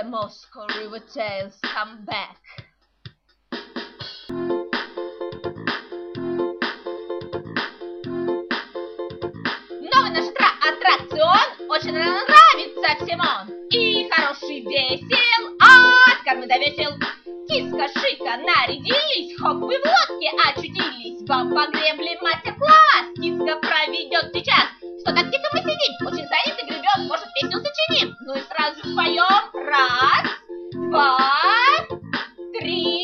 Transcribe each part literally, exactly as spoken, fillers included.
the Moscow River Tales come back. Новый наш аттракцион очень нравится всем он. И хороший весел, от кормы до весел. Киска, Шика нарядились, хоп, вы в лодке очутились. Вам погребли мастер-класс, Киска проведет сейчас. Что так тихо мы сидим, очень стоит и гребет, может песню сочиним. Ну и сразу споем. Раз, два, три.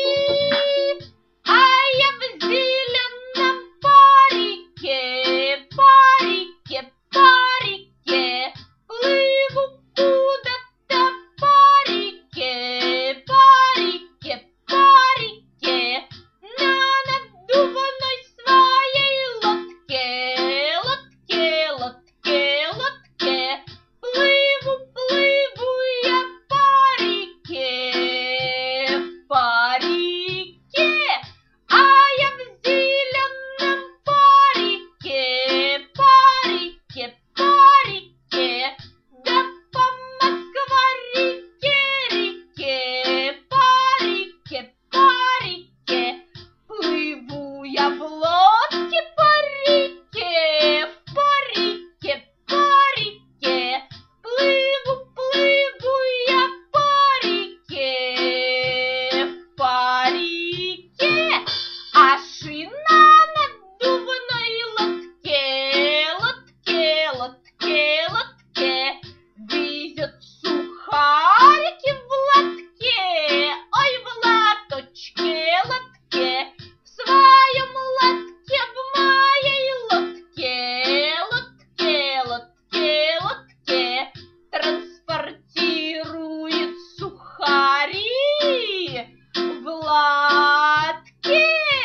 А я в зеленом парике, парике, парике, плыву куда-то по реке, по реке, по реке, на надуванной своей лодке, лодке, лодке, лодке, плыву, плыву я по реке, по реке, а я в зеленом парике, парике, парике, да по Москва-реке, реке, по реке, по реке, плыву я в лодке по реке, по реке, по реке, плыву, плыву я по реке, по реке, а шина надувной лодке, лодке, лодке, лодке, везет сухарики в лотке, ой, в лоточке, лотке, в своем лотке, в моей лодке, лодке, лодке, лодке, транспортирует сухари в лотке,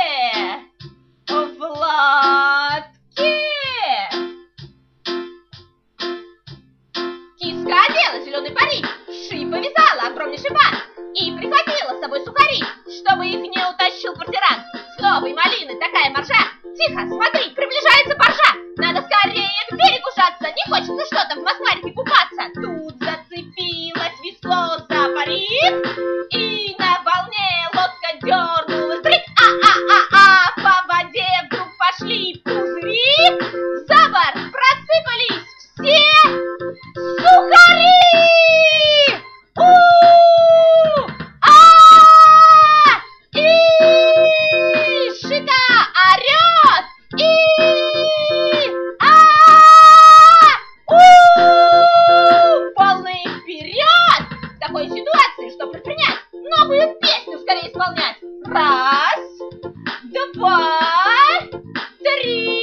в лотке. Киска одела зеленый парик, ши повязала огромнейший бант и прихватила с собой сухари, чтобы их не утащил квартирант. С новой малины такая маржа. Тихо, смотри, приближается баржа. Надо скорее к берегу жаться, не хочется что-то в Москварике купаться. Тут зацепилось весло за парик, и на волне лодка дернулась. Брик, а-а-а-а, по воде вдруг пошли пузыри, за борт просыпались все сухари! У! А! И! Шика орёт! И! А! У! Полный вперед! В такой ситуации что предпринять? Новую песню скорее исполнять. Раз, два, три.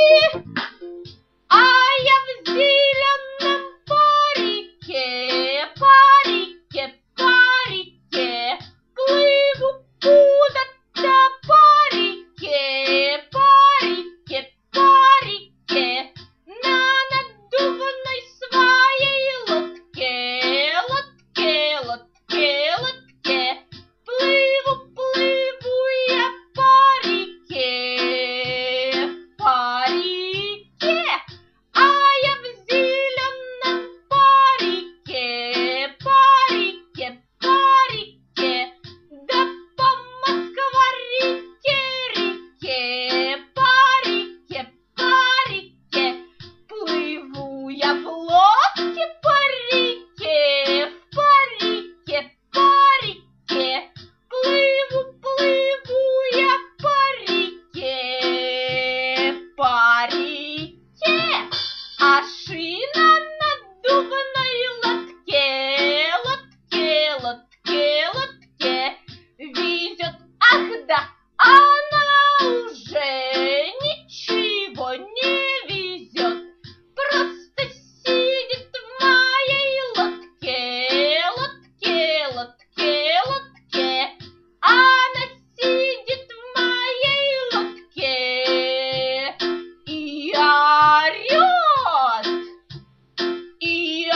А я в зеленом парике, парике, парике, плыву куда-то по реке, по реке, по реке, на надуванной своей лодке, лодке, лодке, лодке, плыву, плыву я по реке, по реке, а я в зеленом парике, парике, парике, да по Москва-реке, реке, по реке, по реке, плыву я в лодке по реке, по реке, по реке, плыву, плыву я по реке, по реке, а шина надувной лодке, лодке, лодке, лодке, везет, ах да, она уже ничего не везет, просто сидит в моей лодке, лодке, лодке, лодке, она сидит в моей лодке и орёт, и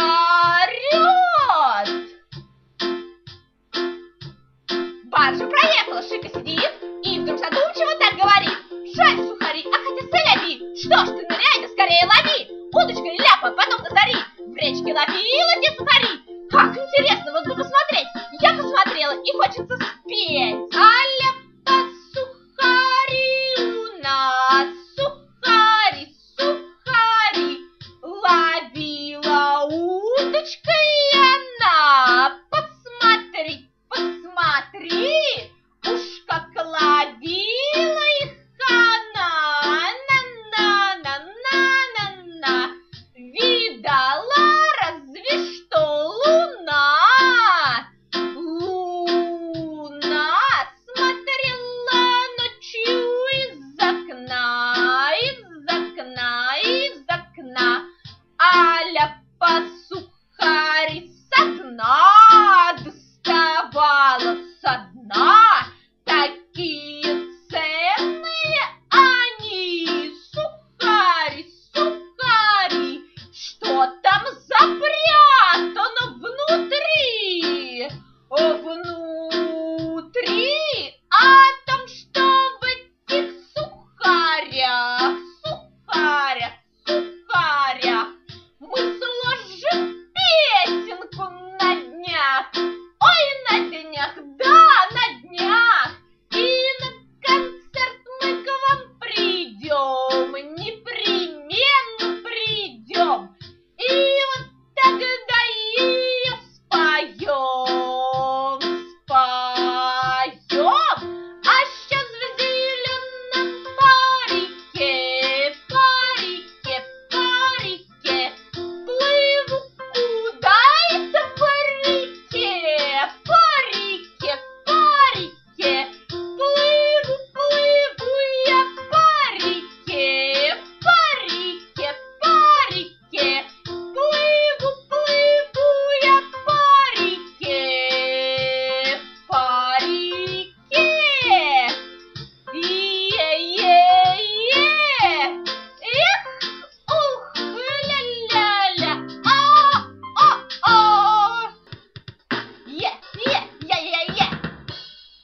орёт. Баржа проехала, Шика сидит и вдруг задумчиво так говорит: жаль сухари, а хотя соляви, что ж ты ныряй да скорее лови, удочкой ляпа, потом засори, в речке ловила те сухари,